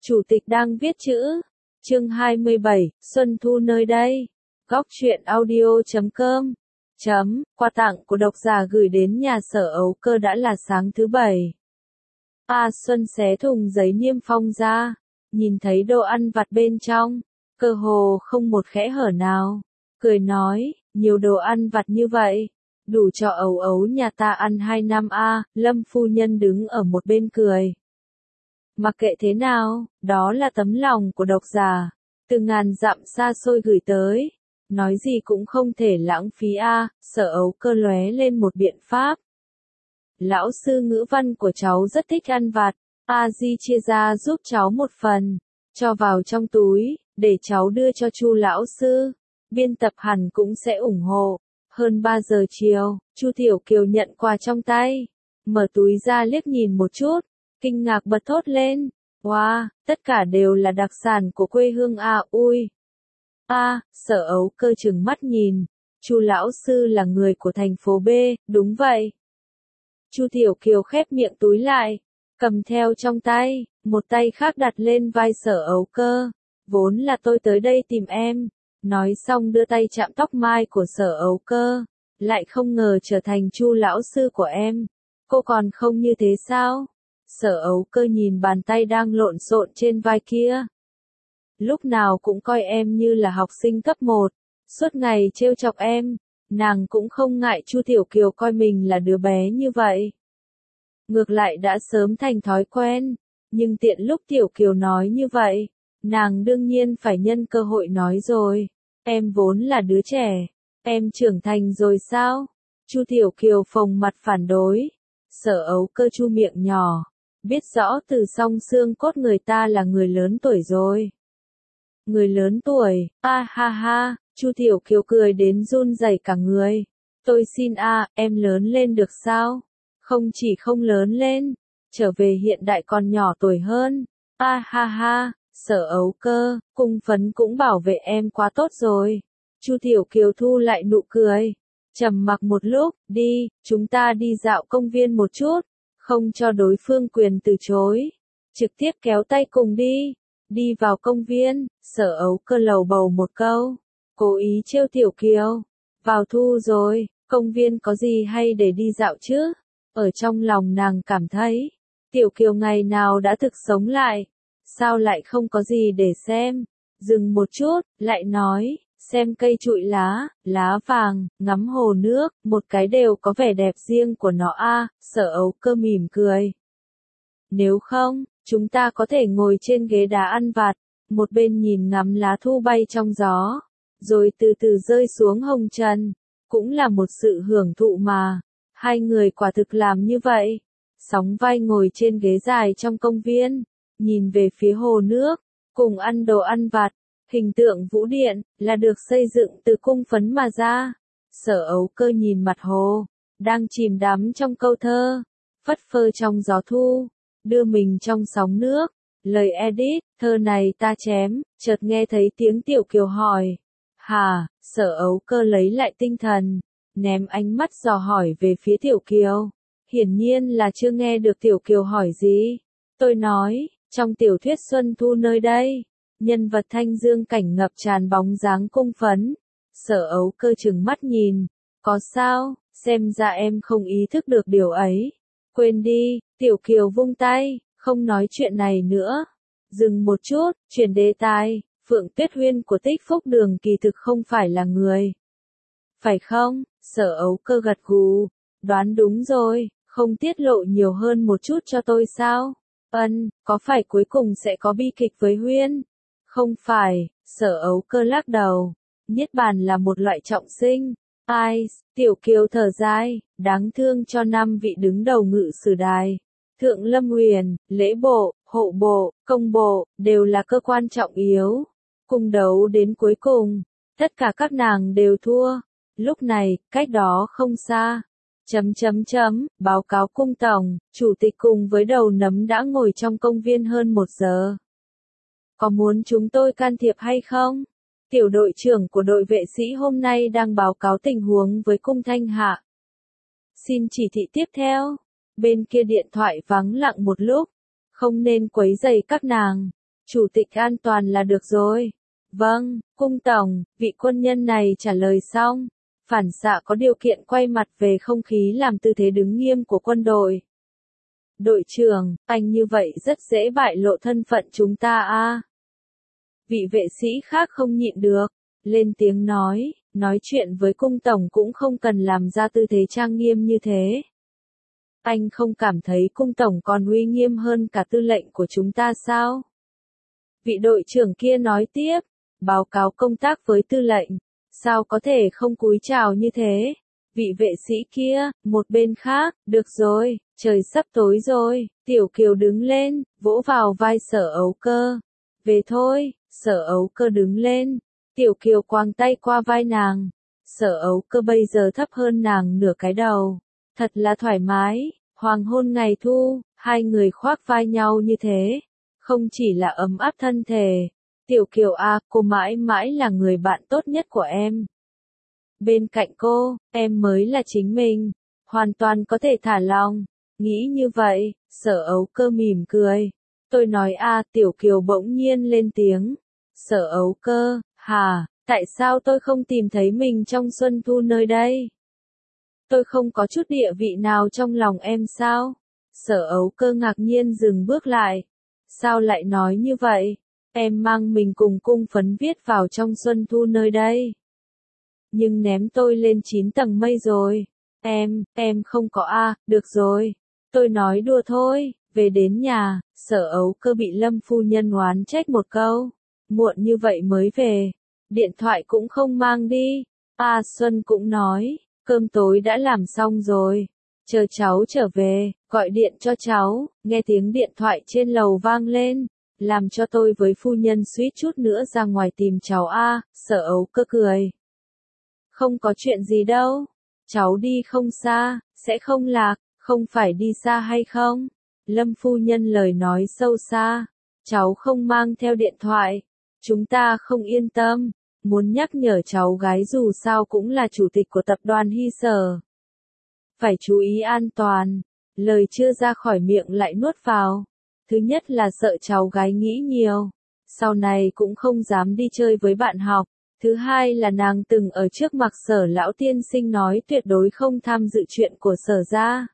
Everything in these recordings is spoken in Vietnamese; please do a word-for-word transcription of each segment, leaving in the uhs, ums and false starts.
Chủ tịch đang viết chữ. Chương hai mươi bảy, Xuân Thu nơi đây. Góc truyện audio chấm com. Chấm, quà tặng của độc giả gửi đến nhà Sở Ấu Cơ đã là sáng thứ bảy. A Xuân xé thùng giấy niêm phong ra, nhìn thấy đồ ăn vặt bên trong, cơ hồ không một khẽ hở nào. Cười nói, nhiều đồ ăn vặt như vậy, đủ cho Ấu Ấu nhà ta ăn hai năm a. Lâm phu nhân đứng ở một bên cười. Mặc kệ thế nào, đó là tấm lòng của độc giả, từ ngàn dặm xa xôi gửi tới, nói gì cũng không thể lãng phí a. Sở Ấu Cơ lóe lên một biện pháp. Lão sư ngữ văn của cháu rất thích ăn vặt, a di chia ra giúp cháu một phần, cho vào trong túi, để cháu đưa cho Chu lão sư. Biên tập hẳn cũng sẽ ủng hộ. Hơn ba giờ chiều, Chu Tiểu Kiều nhận quà trong tay, mở túi ra liếc nhìn một chút, kinh ngạc bật thốt lên, wow, tất cả đều là đặc sản của quê hương a. Ui. A, Sở Ấu Cơ trừng mắt nhìn, Chu lão sư là người của thành phố B, đúng vậy. Chu Tiểu Kiều khép miệng túi lại, cầm theo trong tay, một tay khác đặt lên vai Sở Ấu Cơ, vốn là tôi tới đây tìm em. Nói xong đưa tay chạm tóc mai của Sở Ấu Cơ, lại không ngờ trở thành Chu lão sư của em. Cô còn không như thế sao? Sở Ấu Cơ nhìn bàn tay đang lộn xộn trên vai kia. Lúc nào cũng coi em như là học sinh cấp một, suốt ngày trêu chọc em, nàng cũng không ngại Chu Tiểu Kiều coi mình là đứa bé như vậy. Ngược lại đã sớm thành thói quen, nhưng tiện lúc Tiểu Kiều nói như vậy, nàng đương nhiên phải nhân cơ hội nói rồi. Em vốn là đứa trẻ, em trưởng thành rồi sao? Chu Tiểu Kiều phồng mặt phản đối. Sở Ấu Cơ chu miệng nhỏ, biết rõ từ song xương cốt người ta là người lớn tuổi rồi. Người lớn tuổi, a ha ha, Chu Tiểu Kiều cười đến run rẩy cả người. Tôi xin a, em lớn lên được sao? Không chỉ không lớn lên, trở về hiện đại còn nhỏ tuổi hơn. A ha ha. Sở Ấu Cơ, cung phấn cũng bảo vệ em quá tốt rồi. Chu Tiểu Kiều thu lại nụ cười, trầm mặc một lúc, đi, chúng ta đi dạo công viên một chút, không cho đối phương quyền từ chối, trực tiếp kéo tay cùng đi. Đi vào công viên, Sở Ấu Cơ lầu bầu một câu, cố ý trêu Tiểu Kiều. Vào thu rồi, công viên có gì hay để đi dạo chứ? Ở trong lòng nàng cảm thấy, Tiểu Kiều ngày nào đã thực sống lại. Sao lại không có gì để xem? Dừng một chút, lại nói, xem cây trụi lá, lá vàng, ngắm hồ nước, một cái đều có vẻ đẹp riêng của nó a. Sở Ấu Cơ mỉm cười. Nếu không, chúng ta có thể ngồi trên ghế đá ăn vặt, một bên nhìn ngắm lá thu bay trong gió, rồi từ từ rơi xuống hồng trần, cũng là một sự hưởng thụ mà. Hai người quả thực làm như vậy, sóng vai ngồi trên ghế dài trong công viên, nhìn về phía hồ nước, cùng ăn đồ ăn vặt. Hình tượng vũ điện là được xây dựng từ cung phấn mà ra. Sở Ấu Cơ nhìn mặt hồ, đang chìm đắm trong câu thơ, phất phơ trong gió thu, đưa mình trong sóng nước. Lời edit, thơ này ta chém, chợt nghe thấy tiếng Tiểu Kiều hỏi. Hả? Sở Ấu Cơ lấy lại tinh thần, ném ánh mắt dò hỏi về phía Tiểu Kiều. Hiển nhiên là chưa nghe được Tiểu Kiều hỏi gì. Tôi nói, trong tiểu thuyết Xuân Thu nơi đây, nhân vật thanh dương cảnh ngập tràn bóng dáng cung phấn. Sở Ấu Cơ trừng mắt nhìn, có sao, xem ra em không ý thức được điều ấy. Quên đi, Tiểu Kiều vung tay, không nói chuyện này nữa. Dừng một chút, chuyển đề tài, Phượng Tuyết Huyên của Tích Phúc Đường kỳ thực không phải là người. Phải không? Sở Ấu Cơ gật gù, đoán đúng rồi, không tiết lộ nhiều hơn một chút cho tôi sao? Ân, có phải cuối cùng sẽ có bi kịch với Huyên? Không phải, Sở Ấu Cơ lắc đầu. Niết bàn là một loại trọng sinh. Ai, Tiểu Kiều thở dài, đáng thương cho năm vị đứng đầu ngự sử đài. Thượng Lâm Huyền, lễ bộ, hộ bộ, công bộ, đều là cơ quan trọng yếu. Cùng đấu đến cuối cùng, tất cả các nàng đều thua. Lúc này, cách đó không xa. Chấm chấm chấm, báo cáo cung tổng, chủ tịch cùng với đầu nấm đã ngồi trong công viên hơn một giờ. Có muốn chúng tôi can thiệp hay không? Tiểu đội trưởng của đội vệ sĩ hôm nay đang báo cáo tình huống với cung Thanh Hạ. Xin chỉ thị tiếp theo. Bên kia điện thoại vắng lặng một lúc. Không nên quấy rầy các nàng. Chủ tịch an toàn là được rồi. Vâng, cung tổng, vị quân nhân này trả lời xong. Phản xạ có điều kiện quay mặt về không khí làm tư thế đứng nghiêm của quân đội. Đội trưởng, anh như vậy rất dễ bại lộ thân phận chúng ta a. Vị vệ sĩ khác không nhịn được, lên tiếng nói, nói chuyện với cung tổng cũng không cần làm ra tư thế trang nghiêm như thế. Anh không cảm thấy cung tổng còn uy nghiêm hơn cả tư lệnh của chúng ta sao? Vị đội trưởng kia nói tiếp, báo cáo công tác với tư lệnh, sao có thể không cúi chào như thế? Vị vệ sĩ kia, một bên khác, được rồi, trời sắp tối rồi, Tiểu Kiều đứng lên, vỗ vào vai Sở Ấu Cơ. Về thôi, Sở Ấu Cơ đứng lên, Tiểu Kiều quàng tay qua vai nàng. Sở Ấu Cơ bây giờ thấp hơn nàng nửa cái đầu, thật là thoải mái, hoàng hôn ngày thu, hai người khoác vai nhau như thế, không chỉ là ấm áp thân thể. Tiểu Kiều à, cô mãi mãi là người bạn tốt nhất của em. Bên cạnh cô, em mới là chính mình, hoàn toàn có thể thả lòng. Nghĩ như vậy, Sở Ấu Cơ mỉm cười. Tôi nói à, Tiểu Kiều bỗng nhiên lên tiếng. Sở Ấu Cơ, hả, tại sao tôi không tìm thấy mình trong Xuân Thu nơi đây? Tôi không có chút địa vị nào trong lòng em sao? Sở Ấu Cơ ngạc nhiên dừng bước lại. Sao lại nói như vậy? Em mang mình cùng cung phấn viết vào trong Xuân Thu nơi đây. Nhưng ném tôi lên chín tầng mây rồi. Em, em không có a, à, được rồi. Tôi nói đùa thôi, về đến nhà, Sở Ấu Cơ bị Lâm phu nhân oán trách một câu. Muộn như vậy mới về, điện thoại cũng không mang đi. A Xuân cũng nói, cơm tối đã làm xong rồi. Chờ cháu trở về, gọi điện cho cháu, nghe tiếng điện thoại trên lầu vang lên. Làm cho tôi với phu nhân suýt chút nữa ra ngoài tìm cháu a. Sở Ấu Cơ cười. Không có chuyện gì đâu, cháu đi không xa, sẽ không lạc, không phải đi xa hay không? Lâm phu nhân lời nói sâu xa, cháu không mang theo điện thoại, chúng ta không yên tâm, muốn nhắc nhở cháu gái dù sao cũng là chủ tịch của tập đoàn Hy Sở. Phải chú ý an toàn, lời chưa ra khỏi miệng lại nuốt vào. Thứ nhất là sợ cháu gái nghĩ nhiều, sau này cũng không dám đi chơi với bạn học. Thứ hai là nàng từng ở trước mặt Sở lão tiên sinh nói tuyệt đối không tham dự chuyện của Sở gia.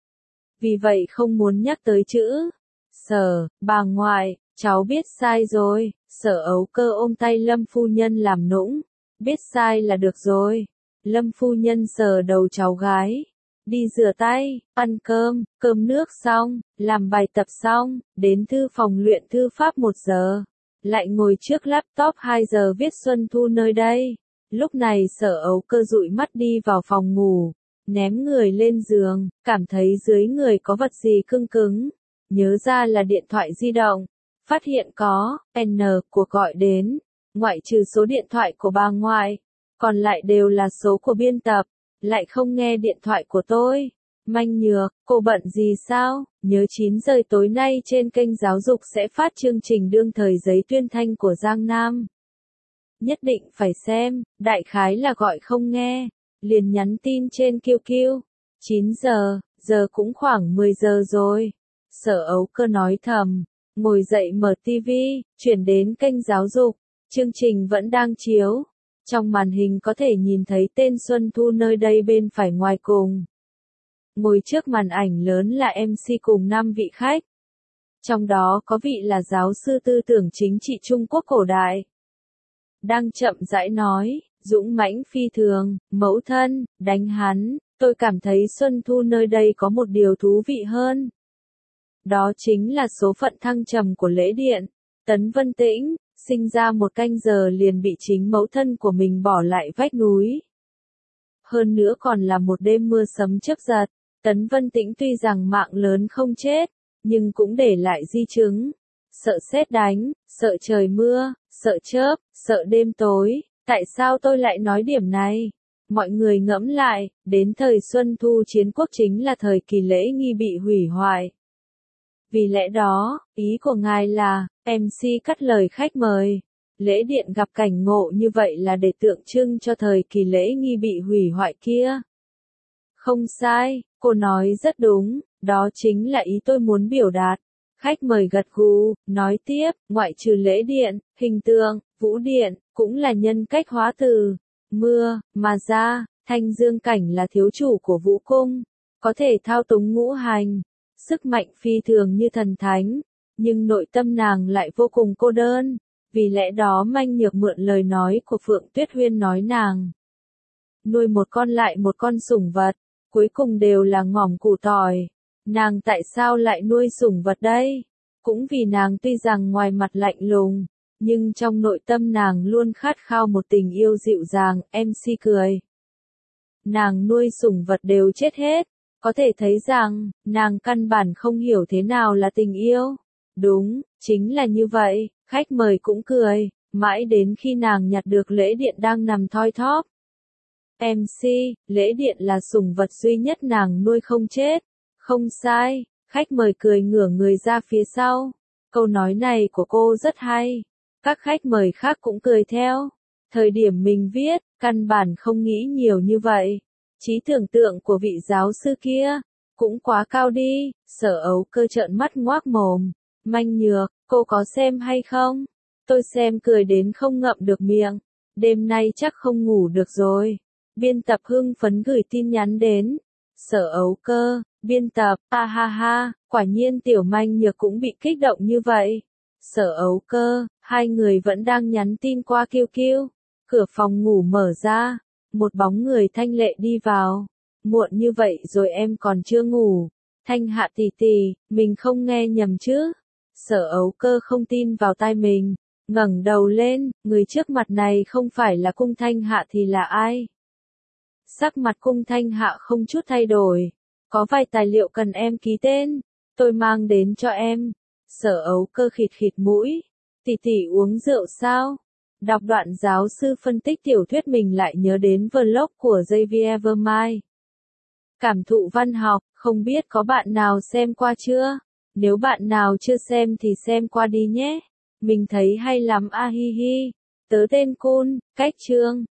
Vì vậy không muốn nhắc tới chữ Sở, bà ngoại, cháu biết sai rồi. Sở Ấu Cơ ôm tay Lâm phu nhân làm nũng, biết sai là được rồi. Lâm phu nhân sờ đầu cháu gái. Đi rửa tay, ăn cơm, cơm nước xong, làm bài tập xong, đến thư phòng luyện thư pháp một giờ. Lại ngồi trước laptop hai giờ viết Xuân Thu nơi đây. Lúc này Sở Ấu Cơ dụi mắt đi vào phòng ngủ, ném người lên giường, cảm thấy dưới người có vật gì cưng cứng. Nhớ ra là điện thoại di động. Phát hiện có N cuộc gọi đến, ngoại trừ số điện thoại của bà ngoại, còn lại đều là số của biên tập. Lại không nghe điện thoại của tôi. Manh Nhược, cô bận gì sao? Nhớ chín giờ tối nay trên kênh giáo dục sẽ phát chương trình đương thời giấy tuyên thanh của Giang Nam. Nhất định phải xem, đại khái là gọi không nghe. Liền nhắn tin trên Q Q. chín giờ, giờ cũng khoảng mười giờ rồi. Sở Ấu Cơ nói thầm, ngồi dậy mở tivi, chuyển đến kênh giáo dục. Chương trình vẫn đang chiếu. Trong màn hình có thể nhìn thấy tên Xuân Thu nơi đây bên phải ngoài cùng. Ngồi trước màn ảnh lớn là em xê cùng năm vị khách. Trong đó có vị là giáo sư tư tưởng chính trị Trung Quốc cổ đại. Đang chậm rãi nói, dũng mãnh phi thường, mẫu thân, đánh hắn, tôi cảm thấy Xuân Thu nơi đây có một điều thú vị hơn. Đó chính là số phận thăng trầm của lễ điện. Tấn Vân Tĩnh, sinh ra một canh giờ liền bị chính mẫu thân của mình bỏ lại vách núi. Hơn nữa còn là một đêm mưa sấm chớp giật. Tấn Vân Tĩnh tuy rằng mạng lớn không chết, nhưng cũng để lại di chứng. Sợ sét đánh, sợ trời mưa, sợ chớp, sợ đêm tối. Tại sao tôi lại nói điểm này? Mọi người ngẫm lại, đến thời Xuân Thu chiến quốc chính là thời kỳ lễ nghi bị hủy hoại. Vì lẽ đó, ý của ngài là, em xê cắt lời khách mời. Lễ điện gặp cảnh ngộ như vậy là để tượng trưng cho thời kỳ lễ nghi bị hủy hoại kia. Không sai, cô nói rất đúng, đó chính là ý tôi muốn biểu đạt. Khách mời gật gù, nói tiếp, ngoại trừ lễ điện, hình tượng, vũ điện, cũng là nhân cách hóa từ mưa, mà ra, Thanh Dương Cảnh là thiếu chủ của vũ cung, có thể thao túng ngũ hành, sức mạnh phi thường như thần thánh, nhưng nội tâm nàng lại vô cùng cô đơn, vì lẽ đó Manh Nhược mượn lời nói của Phượng Tuyết Huyên nói nàng nuôi một con lại một con sủng vật, cuối cùng đều là ngỏm củ tỏi. Nàng tại sao lại nuôi sủng vật đây? Cũng vì nàng tuy rằng ngoài mặt lạnh lùng, nhưng trong nội tâm nàng luôn khát khao một tình yêu dịu dàng, em xê cười. Nàng nuôi sủng vật đều chết hết, có thể thấy rằng, nàng căn bản không hiểu thế nào là tình yêu. Đúng, chính là như vậy, khách mời cũng cười, mãi đến khi nàng nhặt được lễ điện đang nằm thoi thóp. em xê, lễ điện là sủng vật duy nhất nàng nuôi không chết. Không sai, khách mời cười ngửa người ra phía sau. Câu nói này của cô rất hay. Các khách mời khác cũng cười theo. Thời điểm mình viết, căn bản không nghĩ nhiều như vậy. Trí tưởng tượng của vị giáo sư kia, cũng quá cao đi. Sở Ấu Cơ trợn mắt ngoác mồm. Manh Nhược, cô có xem hay không? Tôi xem cười đến không ngậm được miệng. Đêm nay chắc không ngủ được rồi. Biên tập hưng phấn gửi tin nhắn đến. Sở Ấu Cơ, biên tập, ha ha ha, quả nhiên tiểu Manh Nhược cũng bị kích động như vậy. Sở Ấu Cơ, hai người vẫn đang nhắn tin qua Q Q. Cửa phòng ngủ mở ra, một bóng người thanh lệ đi vào. Muộn như vậy rồi em còn chưa ngủ. Thanh Hạ tỷ tỷ, mình không nghe nhầm chứ? Sở Ấu Cơ không tin vào tai mình, ngẩng đầu lên, người trước mặt này không phải là Cung Thanh Hạ thì là ai? Sắc mặt Cung Thanh Hạ không chút thay đổi. Có vài tài liệu cần em ký tên, tôi mang đến cho em. Sở Ấu Cơ khịt khịt mũi. Tỷ tỷ uống rượu sao? Đọc đoạn giáo sư phân tích tiểu thuyết mình lại nhớ đến vlog của Xavier Vermaire. Cảm thụ văn học, không biết có bạn nào xem qua chưa? Nếu bạn nào chưa xem thì xem qua đi nhé. Mình thấy hay lắm a hi hi. Tớ tên Cun, cách chương.